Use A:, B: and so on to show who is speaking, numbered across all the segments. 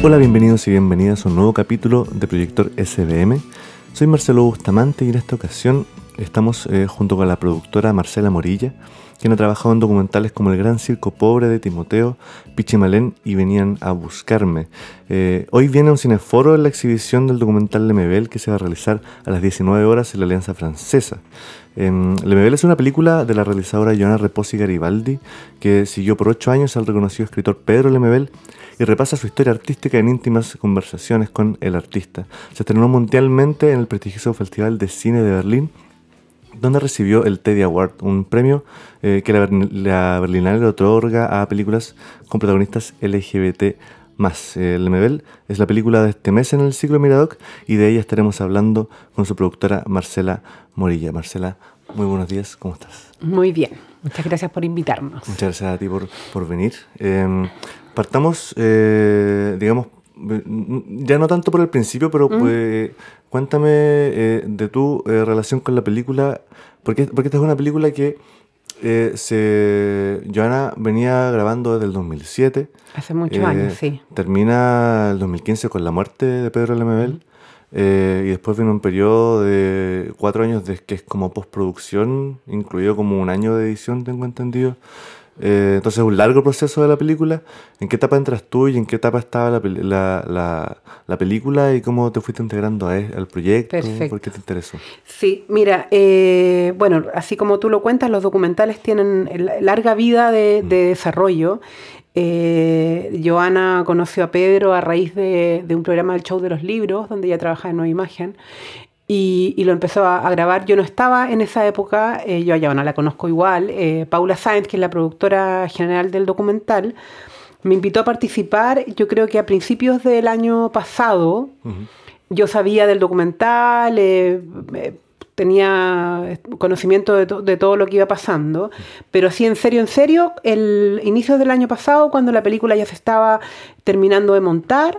A: Hola, bienvenidos y bienvenidas a un nuevo capítulo de Proyector SBM. Soy Marcelo Bustamante y en esta ocasión estamos junto con la productora Marcela Morilla, quien ha trabajado en documentales como El Gran Circo Pobre de Timoteo, Pichimalén y Venían a Buscarme. Hoy viene un cineforo en la exhibición del documental Lemebel, que se va a realizar a las 19 horas en la Alianza Francesa. Lemebel es una película de la realizadora Joana Reposi Garibaldi, que siguió por 8 años al reconocido escritor Pedro Lemebel y repasa su historia artística en íntimas conversaciones con el artista. Se estrenó mundialmente en el prestigioso Festival de Cine de Berlín, donde recibió el Teddy Award, un premio que la Berlinale le otorga a películas con protagonistas LGBT+. Lemebel es la película de este mes en el ciclo Miradoc y de ella estaremos hablando con su productora Marcela Morilla. Marcela, muy buenos días, ¿cómo estás?
B: Muy bien, muchas gracias por invitarnos.
A: Muchas gracias a ti por venir. Partamos, digamos, ya no tanto por el principio, pero cuéntame de tu relación con la película, porque esta es una película que Joana venía grabando desde el 2007.
B: Hace muchos años, sí.
A: Termina el 2015 con la muerte de Pedro Lemebel. Y después viene un periodo de 4 años que es como postproducción, incluido como un año de edición, tengo entendido. Entonces un largo proceso de la película. ¿En qué etapa entras tú y en qué etapa estaba la película y cómo te fuiste integrando al proyecto?
B: Perfecto.
A: ¿Por qué te interesó?
B: Sí, mira, bueno, así como tú lo cuentas, los documentales tienen larga vida de desarrollo. Joana conoció a Pedro a raíz de un programa del Show de los Libros, donde ella trabaja en Nueva Imagen, y lo empezó a grabar. Yo no estaba en esa época, yo a Joana la conozco igual. Paula Sáenz, que es la productora general del documental, me invitó a participar, yo creo que a principios del año pasado. Yo sabía del documental, tenía conocimiento de todo lo que iba pasando, pero así en serio, el inicio del año pasado, cuando la película ya se estaba terminando de montar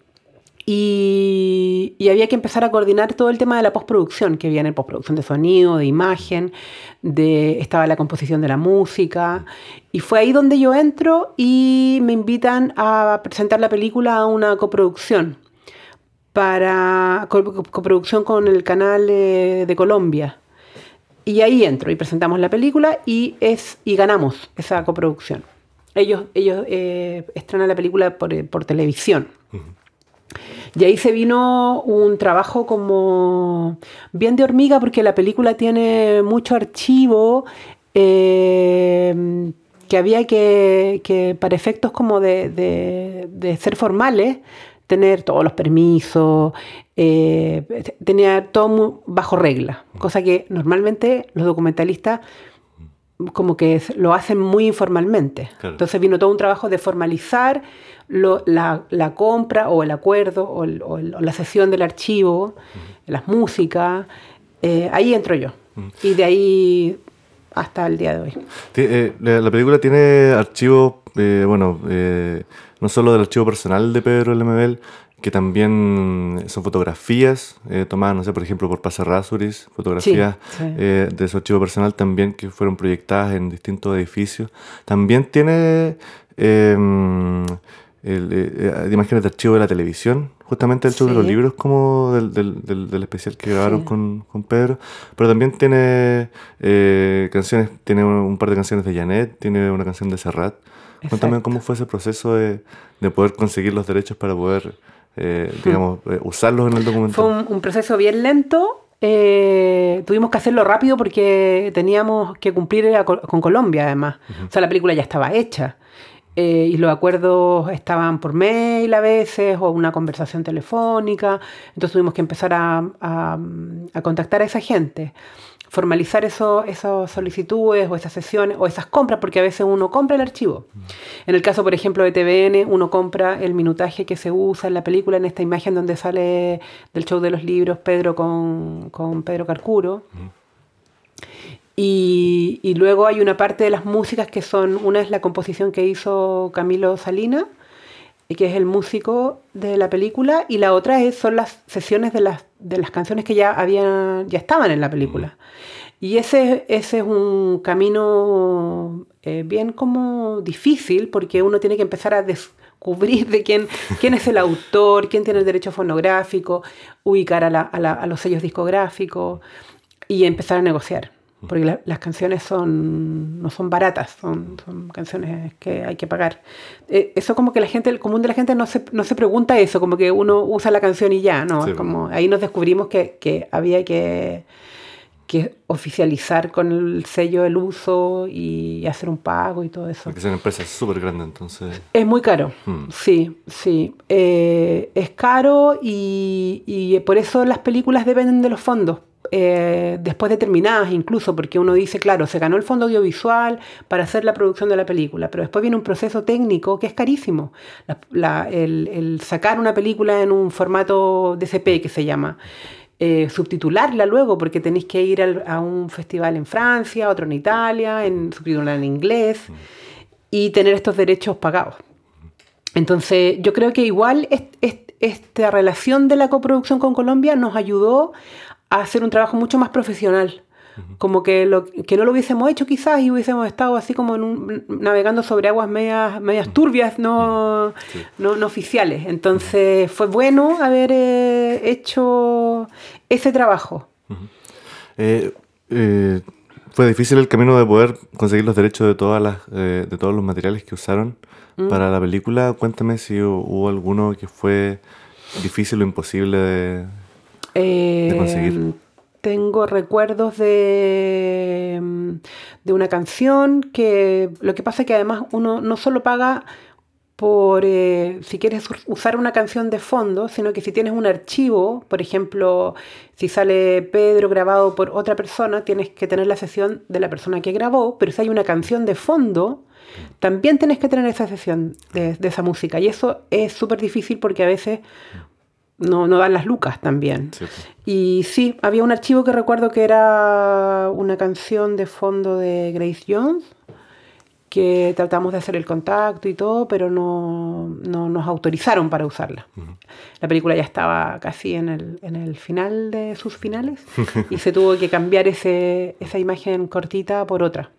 B: y había que empezar a coordinar todo el tema de la postproducción, que viene postproducción de sonido, de imagen, estaba la composición de la música, y fue ahí donde yo entro y me invitan a presentar la película a una coproducción. Para coproducción con el canal de Colombia. Y ahí entro y presentamos la película y ganamos esa coproducción. Ellos estrenan la película por televisión. Y ahí se vino un trabajo como bien de hormiga, porque la película tiene mucho archivo que había que para efectos como de ser formales, tener todos los permisos, tenía todo muy bajo regla, cosa que normalmente los documentalistas como que lo hacen muy informalmente. Claro. Entonces vino todo un trabajo de formalizar la compra o el acuerdo o la cesión del archivo, las músicas. Ahí entro yo. Y de ahí hasta el día de hoy.
A: La película tiene archivos, no solo del archivo personal de Pedro Lemebel, que también son fotografías tomadas, no sé, por ejemplo, por Paz Errázuriz, fotografías de su archivo personal también que fueron proyectadas en distintos edificios. También tiene imágenes de archivo de la televisión, justamente el Show de los Libros, como del especial que grabaron con Pedro, pero también tiene canciones, tiene un par de canciones de Janet, tiene una canción de Serrat. Cuéntame cómo fue ese proceso de poder conseguir los derechos para poder, usarlos en el documental.
B: Fue un proceso bien lento. Tuvimos que hacerlo rápido porque teníamos que cumplir con Colombia, además. O sea, la película ya estaba hecha. Y los acuerdos estaban por mail a veces o una conversación telefónica. Entonces tuvimos que empezar a contactar a esa gente, formalizar esas solicitudes o esas sesiones o esas compras, porque a veces uno compra el archivo. En el caso, por ejemplo, de TVN, uno compra el minutaje que se usa en la película, en esta imagen donde sale del Show de los Libros Pedro con Pedro Carcuro. Y luego hay una parte de las músicas que una es la composición que hizo Camilo Salinas, que es el músico de la película, y la otra son las sesiones de las canciones que ya estaban en la película. Y ese es un camino bien como difícil, porque uno tiene que empezar a descubrir de quién es el autor, quién tiene el derecho fonográfico, ubicar a los sellos discográficos y empezar a negociar. Porque las canciones no son baratas, son canciones que hay que pagar. Eso como que el común de la gente no se pregunta eso, como que uno usa la canción y ya, ¿no?
A: Sí.
B: Como, ahí nos descubrimos que había que oficializar con el sello el uso y hacer un pago y todo eso.
A: Porque es una empresa súper grande, entonces...
B: Es muy caro, sí. Es caro y por eso las películas dependen de los fondos. Después de terminadas incluso, porque uno dice, claro, se ganó el fondo audiovisual para hacer la producción de la película, pero después viene un proceso técnico que es carísimo. El sacar una película en un formato DCP, que se llama, subtitularla luego, porque tenéis que ir a un festival en Francia, otro en Italia, subtitular en inglés, y tener estos derechos pagados. Entonces, yo creo que igual esta relación de la coproducción con Colombia nos ayudó a hacer un trabajo mucho más profesional. Como que no lo hubiésemos hecho quizás y hubiésemos estado así como navegando sobre aguas medias turbias, no oficiales. Entonces fue bueno haber hecho ese trabajo.
A: Fue difícil el camino de poder conseguir los derechos de todos los materiales que usaron para la película. Cuéntame si hubo alguno que fue difícil o imposible de conseguir.
B: Tengo recuerdos de una canción que lo que pasa es que además uno no solo paga por si quieres usar una canción de fondo, sino que si tienes un archivo, por ejemplo, si sale Pedro grabado por otra persona, tienes que tener la sesión de la persona que grabó, pero si hay una canción de fondo, también tienes que tener esa sesión de esa música. Y eso es súper difícil porque a veces no dan las lucas también. Sí. Y sí, había un archivo que recuerdo que era una canción de fondo de Grace Jones, que tratamos de hacer el contacto y todo, pero no nos autorizaron para usarla. La película ya estaba casi en el final de sus finales y se tuvo que cambiar esa imagen cortita por otra.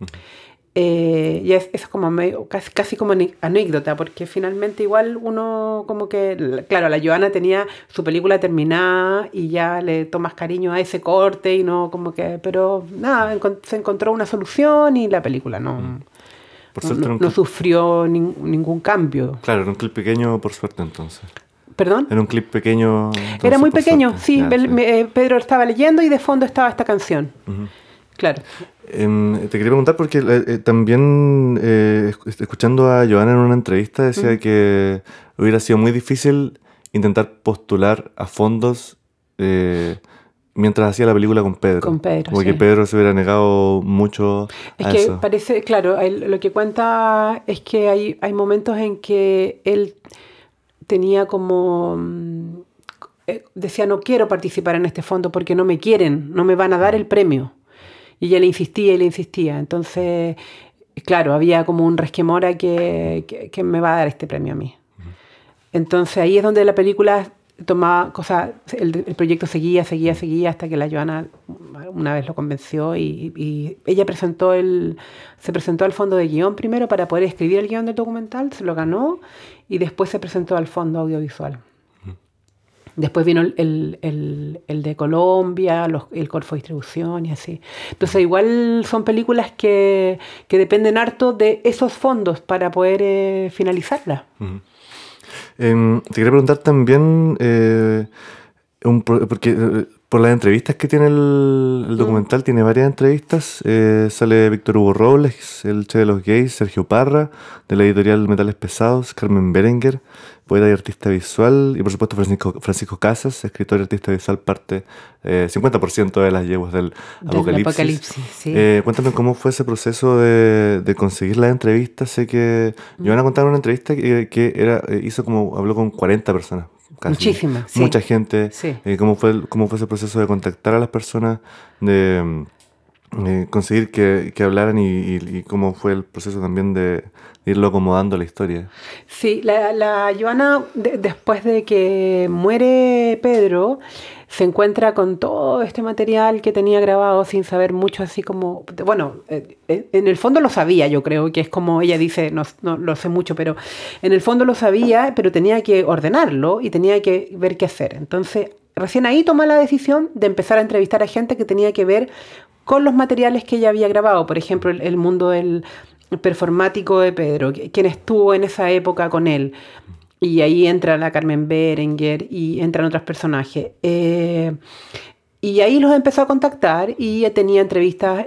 B: Y es como casi como anécdota, porque finalmente igual uno como que, claro, la Joana tenía su película terminada y ya le tomas cariño a ese corte y no como que, pero nada, se encontró una solución y la película no sufrió ningún cambio.
A: Claro, era un clip pequeño por suerte entonces.
B: ¿Perdón?
A: Era un clip pequeño.
B: Era muy pequeño, sí. Pedro estaba leyendo y de fondo estaba esta canción. Claro.
A: Te quería preguntar porque también escuchando a Joana en una entrevista decía que hubiera sido muy difícil intentar postular a fondos mientras hacía la película con Pedro.
B: Con Pedro,
A: porque
B: sí.
A: Pedro se hubiera negado mucho a eso.
B: Es que parece, claro, lo que cuenta es que hay momentos en que él tenía como... decía, no quiero participar en este fondo porque no me quieren, no me van a dar el premio. Y ella le insistía. Entonces, claro, había como un resquemor a que me va a dar este premio a mí. Entonces ahí es donde la película tomaba cosas, el proyecto seguía hasta que la Joana una vez lo convenció y ella se presentó al fondo de guión primero para poder escribir el guión del documental, se lo ganó y después se presentó al fondo audiovisual. Después vino el de Colombia, el Corfo Distribución y así. Entonces igual son películas que dependen harto de esos fondos para poder finalizarlas.
A: Te quería preguntar también, porque por las entrevistas que tiene el documental, tiene varias entrevistas. Sale Víctor Hugo Robles, el Che de los Gays, Sergio Parra, de la editorial Metales Pesados, Carmen Berenguer, poeta y artista visual, y por supuesto Francisco Casas, escritor y artista visual, parte 50% de las yeguas del Apocalipsis.
B: Sí.
A: Cuéntame cómo fue ese proceso de conseguir las entrevistas. Sé que Joana a contar una entrevista que habló con 40 personas. Casi.
B: Muchísimas, sí.
A: Mucha gente.
B: Sí.
A: ¿Cómo fue ese proceso de contactar a las personas, de conseguir que hablaran y cómo fue el proceso también de irlo acomodando a la historia.
B: Sí, la Joana, después de que muere Pedro, se encuentra con todo este material que tenía grabado sin saber mucho, así como, bueno, en el fondo lo sabía, yo creo, que es como ella dice, no lo sé mucho, pero en el fondo lo sabía, pero tenía que ordenarlo y tenía que ver qué hacer. Entonces, recién ahí toma la decisión de empezar a entrevistar a gente que tenía que ver con los materiales que ella había grabado, por ejemplo, el mundo del performático de Pedro, quien estuvo en esa época con él. Y ahí entra la Carmen Berenguer y entran otros personajes. Y ahí los empezó a contactar y tenía entrevistas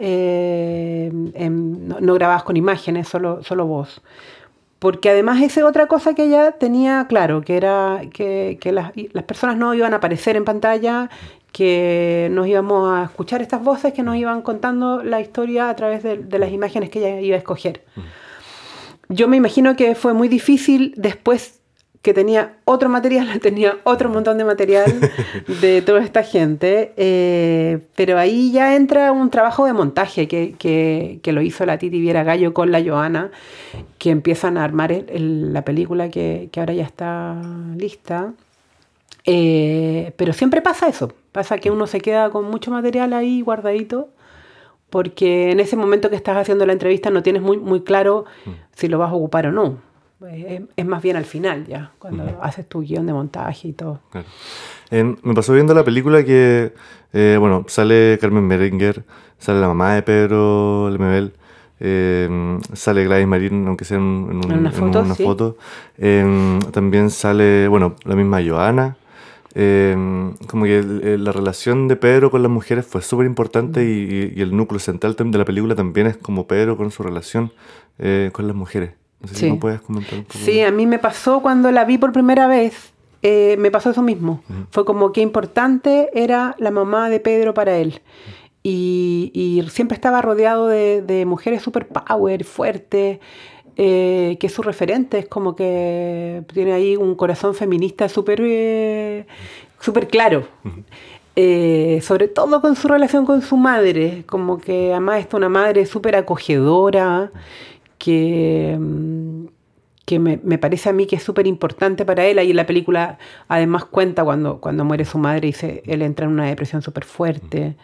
B: no grabadas con imágenes, solo voz. Porque además esa es otra cosa que ella tenía claro, que era que las personas no iban a aparecer en pantalla, que nos íbamos a escuchar estas voces que nos iban contando la historia a través de las imágenes que ella iba a escoger. Yo me imagino que fue muy difícil después que tenía otro material, tenía otro montón de material de toda esta gente, pero ahí ya entra un trabajo de montaje que lo hizo la Titi Viera Gallo con la Joana, que empiezan a armar la película que ahora ya está lista. Pero siempre pasa eso, pasa que uno se queda con mucho material ahí guardadito, porque en ese momento que estás haciendo la entrevista no tienes muy claro si lo vas a ocupar o no. Es más bien al final ya, cuando haces tu guión de montaje y todo.
A: Claro. Me pasó viendo la película que, bueno, sale Carmen Berenguer, sale la mamá de Pedro Lemebel, sale Gladys Marín, aunque sea en una foto. También sale, bueno, la misma Joana. Como que la relación de Pedro con las mujeres fue súper importante y el núcleo central de la película también es como Pedro con su relación con las mujeres. No sé si me puedes comentar un poco.
B: Sí, a mí me pasó cuando la vi por primera vez, me pasó eso mismo. Fue como que importante era la mamá de Pedro para él. Y siempre estaba rodeado de mujeres super power, fuertes, que es su referente. Es como que tiene ahí un corazón feminista súper claro. Sobre todo con su relación con su madre. Como que además es una madre súper acogedora, que me parece a mí que es súper importante para él. Ahí en la película además cuenta cuando muere su madre y él entra en una depresión súper fuerte.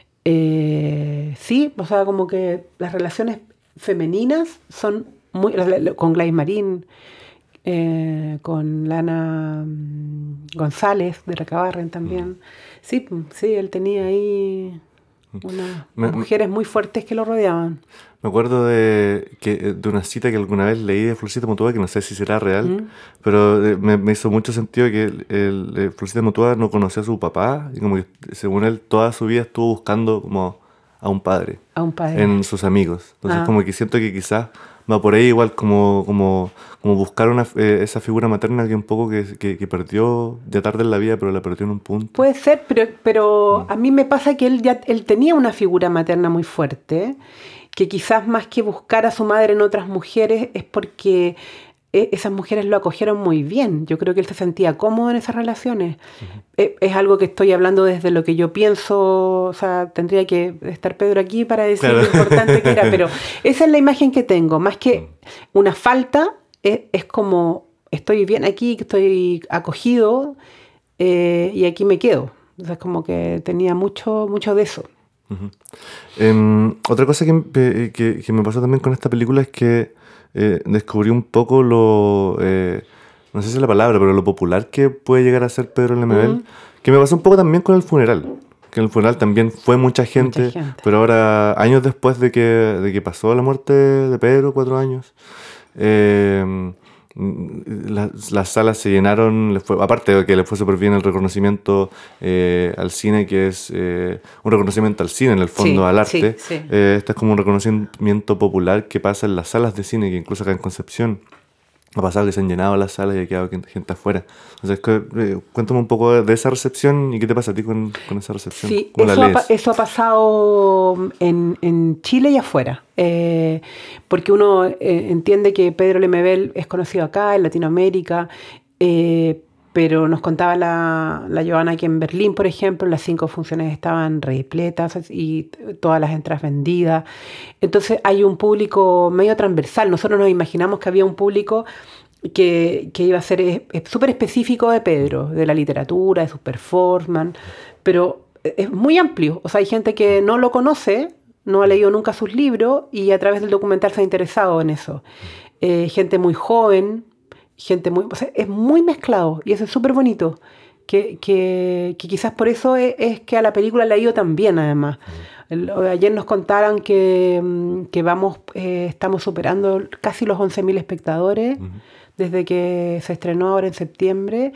B: Sí, o sea, como que las relaciones femeninas son muy... Con Gladys Marín, con Lana González de Recabarren también. Sí, él tenía ahí unas mujeres muy fuertes que lo rodeaban.
A: Me acuerdo de una cita que alguna vez leí de Florcita Mutua, que no sé si será real, pero me hizo mucho sentido que Florcita Mutua no conocía a su papá y como que según él toda su vida estuvo buscando como a un padre en sus amigos. Entonces como que siento que quizás va por ahí igual como buscar esa figura materna que un poco que perdió ya tarde en la vida, pero la perdió en un punto.
B: Puede ser, pero a mí me pasa que él tenía una figura materna muy fuerte, que quizás más que buscar a su madre en otras mujeres es porque esas mujeres lo acogieron muy bien. Yo creo que él se sentía cómodo en esas relaciones. Es algo que estoy hablando desde lo que yo pienso, o sea, tendría que estar Pedro aquí para decir lo importante que era, pero esa es la imagen que tengo. Más que una falta, es como estoy bien aquí, estoy acogido y aquí me quedo. O sea, es como que tenía mucho de eso.
A: Otra cosa que me pasó también con esta película es que descubrí un poco no sé si es la palabra, pero lo popular que puede llegar a ser Pedro Lemebel, que me pasó un poco también con el funeral, que en el funeral también fue mucha gente. Pero ahora, años después de que pasó la muerte de Pedro, 4 años, las salas se llenaron, aparte de que le fue súper bien el reconocimiento al cine, que es un reconocimiento al cine, en el fondo, al arte. Este es como un reconocimiento popular que pasa en las salas de cine, que incluso acá en Concepción ha pasado que se han llenado las salas y ha quedado gente afuera. Entonces, cuéntame un poco de esa recepción y qué te pasa a ti con esa recepción.
B: Sí, eso ha pasado en Chile y afuera. Porque uno entiende que Pedro Lemebel es conocido acá, en Latinoamérica, Pero nos contaba la Joana que en Berlín, por ejemplo, las 5 funciones estaban repletas y todas las entradas vendidas. Entonces hay un público medio transversal. Nosotros nos imaginamos que había un público que iba a ser súper específico de Pedro, de la literatura, de sus performances, pero es muy amplio. O sea, hay gente que no lo conoce, no ha leído nunca sus libros y a través del documental se ha interesado en eso. Gente muy joven, o sea, es muy mezclado y eso es súper bonito. Que quizás por eso es que a la película le ha ido tan bien, además. Ayer nos contaron que estamos superando casi los 11.000 espectadores desde que se estrenó ahora en septiembre.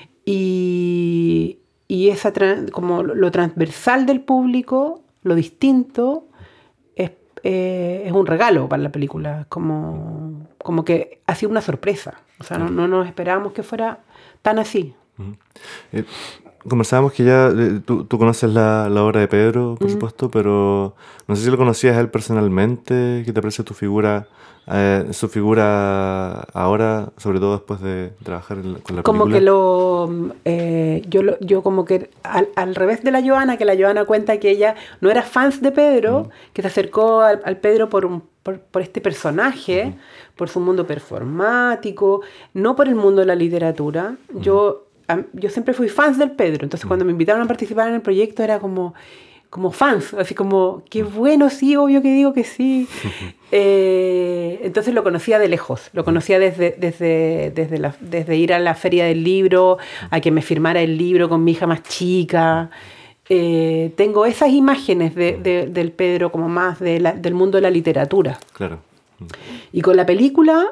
B: Y como lo transversal del público, lo distinto, es un regalo para la película. Como que ha sido una sorpresa. O sea, no nos esperábamos que fuera tan así.
A: Conversábamos que ya tú conoces la obra de Pedro, por supuesto, pero no sé si lo conocías a él personalmente. ¿Qué te parece su figura ahora, sobre todo después de trabajar con la
B: como
A: película?
B: Que yo como que al revés de la Joana, que la Joana cuenta que ella no era fans de Pedro, que se acercó al Pedro por este personaje, por su mundo performático, no por el mundo de la literatura. Yo siempre fui fans del Pedro, entonces cuando me invitaron a participar en el proyecto era como fans, así como, qué bueno, sí, obvio que digo que sí. Entonces lo conocía de lejos, lo conocía desde ir a la feria del libro, a que me firmara el libro con mi hija más chica. Tengo esas imágenes del Pedro como más del mundo de la literatura.
A: Claro.
B: Y con la película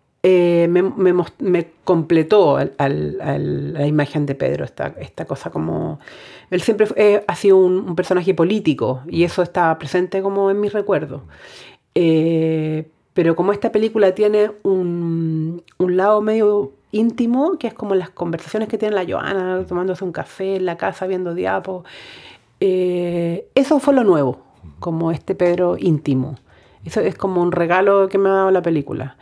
B: me completó la imagen de Pedro, esta cosa como... Él siempre ha sido un personaje político y eso está presente como en mis recuerdos. Pero como esta película tiene un lado medio íntimo, que es como las conversaciones que tiene la Joana, tomándose un café en la casa, viendo diapos, eso fue lo nuevo, como este Pedro íntimo. Eso es como un regalo que me ha dado la película.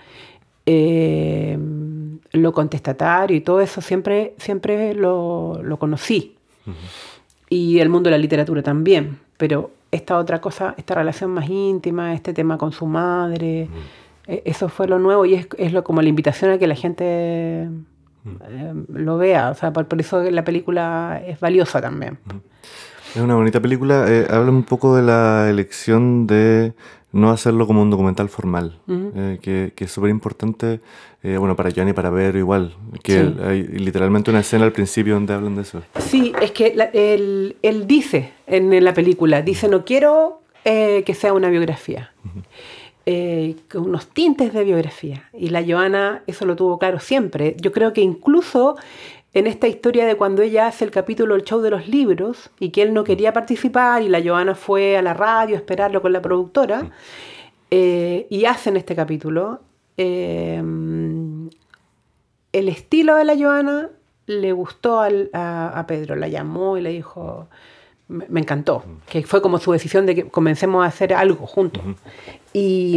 B: Lo contestatario y todo eso siempre lo conocí. Y el mundo de la literatura también, pero esta otra cosa, esta relación más íntima, este tema con su madre, eso fue lo nuevo y es como la invitación a que la gente lo vea. O sea, por eso la película es valiosa también.
A: Es una bonita película. Habla un poco de la elección de no hacerlo como un documental formal, que es súper importante, bueno, para Joana y para Pedro igual, que
B: Sí.
A: hay literalmente una escena al principio donde hablan de eso.
B: Sí, es que él dice en la película, dice, no quiero que sea una biografía, con unos tintes de biografía. Y la Joana eso lo tuvo claro siempre. Yo creo que incluso en esta historia de cuando ella hace el capítulo El show de los libros y que él no quería participar y la Joana fue a la radio a esperarlo con la productora y hacen este capítulo, el estilo de la Joana le gustó a Pedro, la llamó y le dijo, me encantó, que fue como su decisión de que comencemos a hacer algo juntos. Y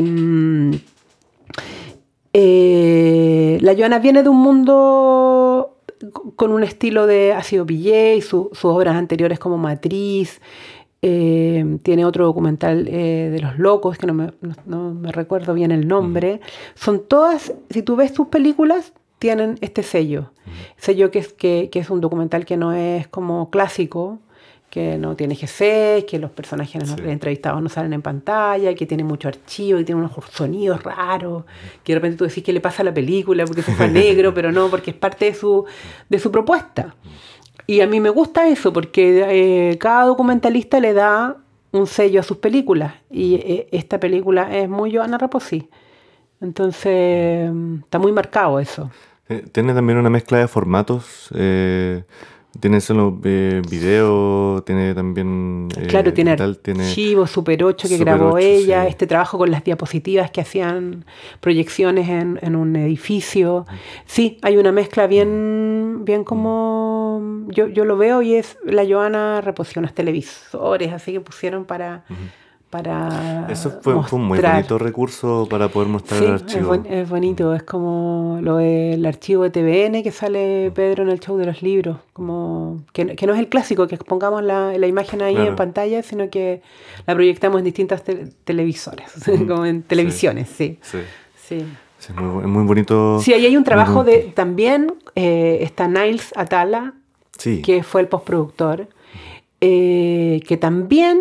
B: la Joana viene de un mundo con un estilo de ha sido PJ, sus obras anteriores como Matriz, tiene otro documental de Los Locos, que no me recuerdo bien el nombre. Son todas, si tú ves sus películas, tienen este sello. Sello que es un documental que no es como clásico, que no tiene GC, que los personajes entrevistados no salen en pantalla, que tiene mucho archivo, que tiene unos sonidos raros, que de repente tú decís qué le pasa a la película porque se fue negro, pero no, porque es parte de su propuesta. Y a mí me gusta eso, porque cada documentalista le da un sello a sus películas, y esta película es muy Joana Raposi. Entonces, está muy marcado eso.
A: Tiene también una mezcla de formatos. Tiene solo video, tiene también...
B: claro, tiene
A: digital,
B: archivo, Super 8 que
A: Super
B: grabó
A: 8,
B: ella,
A: sí.
B: este trabajo con las diapositivas que hacían proyecciones en un edificio. Sí, hay una mezcla bien como... Yo lo veo y es la Joana Raposi, unos televisores así que pusieron para
A: Eso fue un muy bonito recurso para poder mostrar el archivo.
B: Es bonito, es como el archivo de TVN que sale Pedro en el show de los libros, como que no es el clásico, que pongamos la imagen ahí en pantalla, sino que la proyectamos en distintas televisores, como en televisiones, sí.
A: Es muy bonito.
B: Sí, ahí hay un trabajo también, está Niles Atala, que fue el postproductor, que también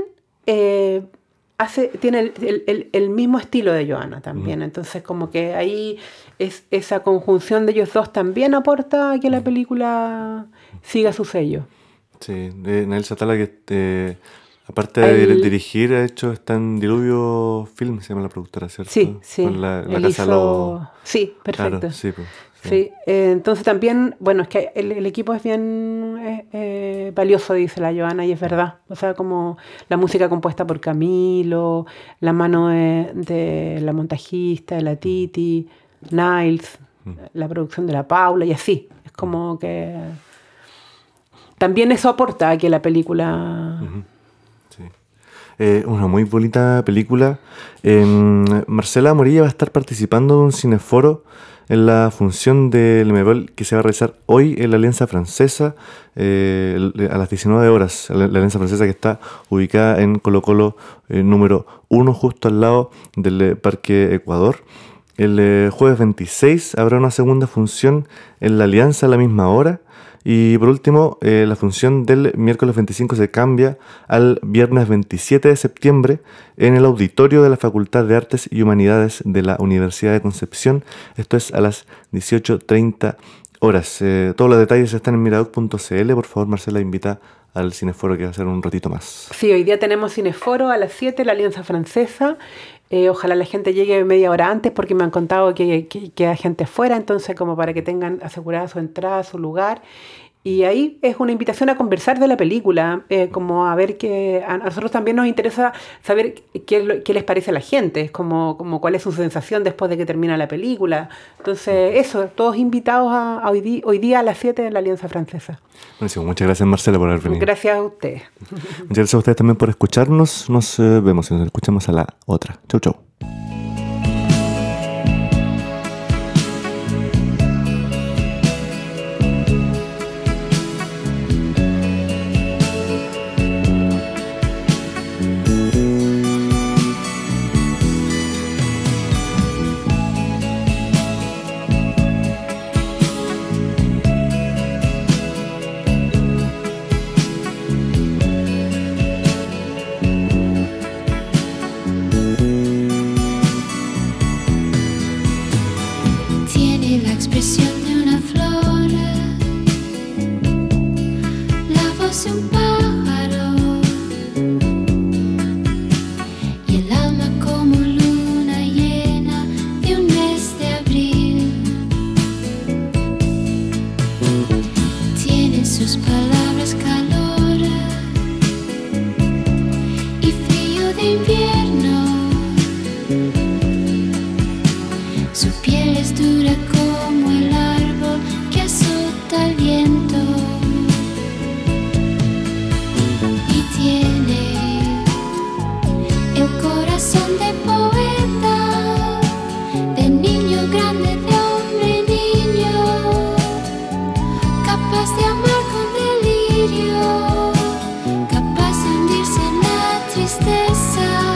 B: tiene el mismo estilo de Joanna también. Entonces como que ahí esa conjunción de ellos dos también aporta a que la película siga su sello.
A: Sí, Niles Atala, que aparte de dirigir, está en Diluvio Film, se llama la productora, ¿cierto?
B: Sí.
A: Con la Casa Lobo.
B: Sí, perfecto.
A: Claro, sí.
B: Sí, entonces también, bueno, es que el equipo es bien valioso, dice la Joanna, y es verdad. O sea, como la música compuesta por Camilo, la mano de la montajista, de la Titi, Niles, la producción de la Paula, y así. Es como que también eso aporta a que la película...
A: Una muy bonita película. Marcela Morilla va a estar participando de un cineforo en la función del MEBOL que se va a realizar hoy en la Alianza Francesa a las 19 horas. La Alianza Francesa, que está ubicada en Colo Colo número 1, justo al lado del Parque Ecuador. El jueves 26 habrá una segunda función en la Alianza a la misma hora. Y por último, la función del miércoles 25 se cambia al viernes 27 de septiembre en el auditorio de la Facultad de Artes y Humanidades de la Universidad de Concepción. Esto es a las 18:30 horas. Todos los detalles están en miradoc.cl. Por favor, Marcela, invita al cineforo que va a ser un ratito más.
B: Sí, hoy día tenemos cineforo a las 7, la Alianza Francesa. Ojalá la gente llegue media hora antes, porque me han contado que hay gente afuera, entonces como para que tengan asegurada su entrada, su lugar. Y ahí es una invitación a conversar de la película, como a ver que a nosotros también nos interesa saber qué les parece a la gente, es como cuál es su sensación después de que termina la película. Entonces eso, todos invitados hoy día a las 7 en la Alianza Francesa.
A: Buenísimo, muchas gracias, Marcela, por haber venido.
B: Gracias a ustedes.
A: Muchas gracias a ustedes también por escucharnos. Nos vemos y nos escuchamos a la otra. Chau.
C: Capaz de hundirse en la tristeza.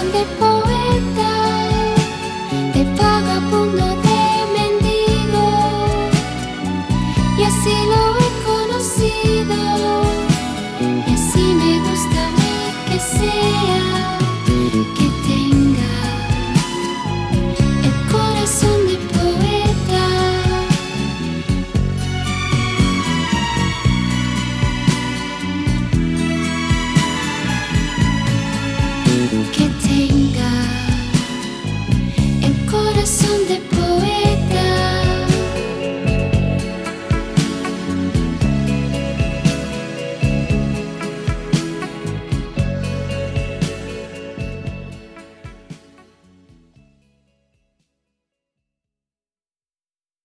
C: de por